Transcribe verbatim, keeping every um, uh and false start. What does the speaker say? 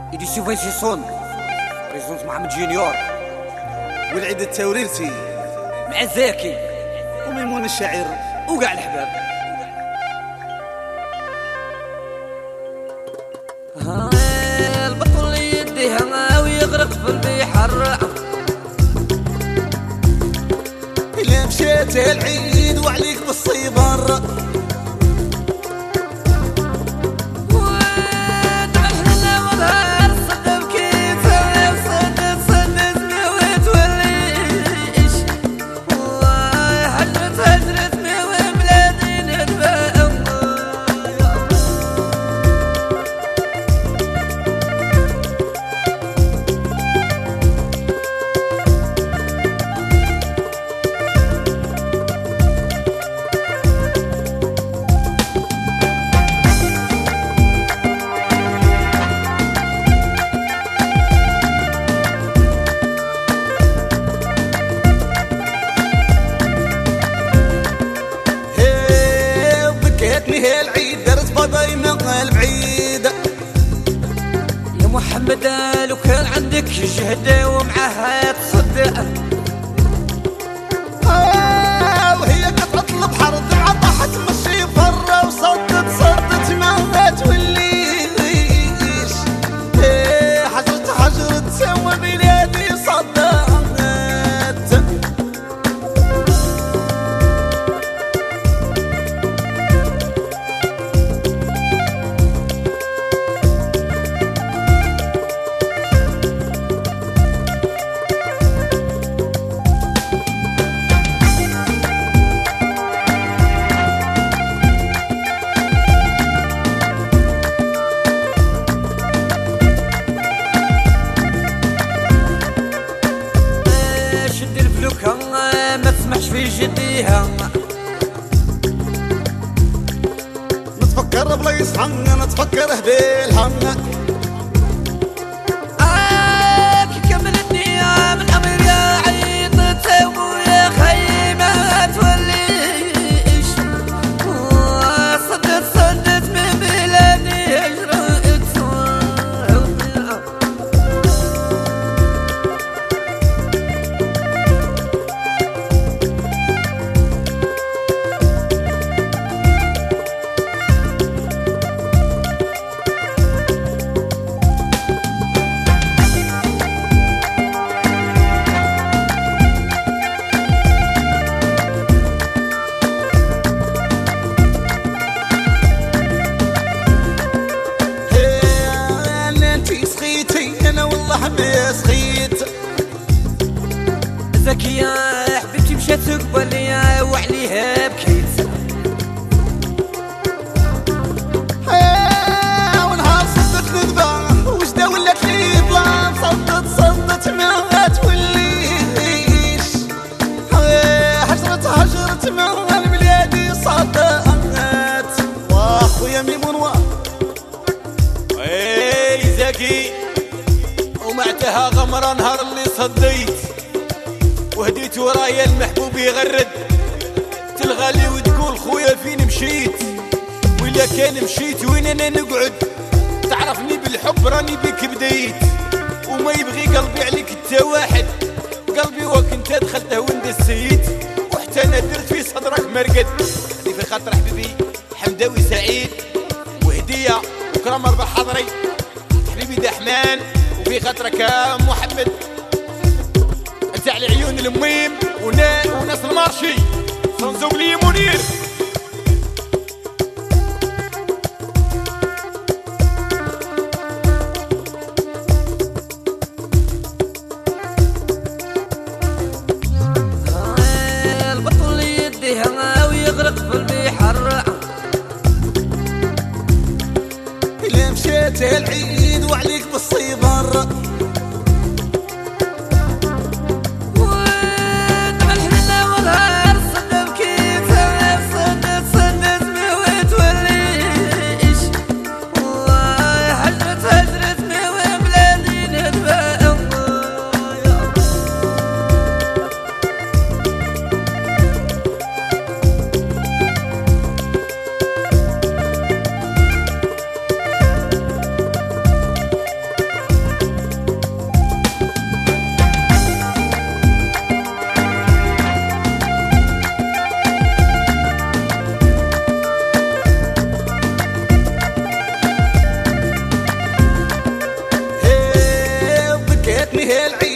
يدي سيفايسي صون بريزونت محمد جونيور والعيد التوريرتي مع زاكي وميمون الشاعر وقاع الحباب. ها البطل يديها ويغرق في البحر، إلا مشيت العيد وعليك بالصيبر، هي العيد درس بضينا البعيد يا محمد. لو كان عندك جهد ومعها تصدق، آه وهي كتطلب حرب عطحت مشي فرة وصدت صدت ما توليش، ايه حجرت حجرت سوى بلادي صدت. ما تسمحش في جديها، نتفكر بلا يصحى نتفكر هديلها، آه كي كملتني من أمر يا عيد تسوي يا خي ما توليش، صدت صدت من بلادي هجرت. سخيت زكي يا حبيبتي مشات تقبل ليا وعليها بكيت، ونهار صدت ندبة وجدة ولات لي ظلام، صدت صدت ما توليش، حجرت هجرت ما البلادي صدت. واخويا ميمون واه اي زكي ومعتها غمرة نهار اللي صديت وهديت ورايا المحبوب يغرد، تلغالي وتقول خويا فين مشيت، وإلا كان مشيت وين انا نقعد، تعرفني بالحب راني بيك بديت، وما يبغي قلبي عليك انت واحد، قلبي وكنت دخلته وند السيد، وحتى انا درت في صدرك مرقد، هذه في خاطر حبيبي حمداوي سعيد وهدية وكرم اربع حضري حبيبي دحمان، في خاطرك يا محمد انت على عيون الميم وناس المارشي صنزولي منير. البطل يديها ويغرق في البحر، إلا مشيت العيد وعليك بالصيبر، فيه العيد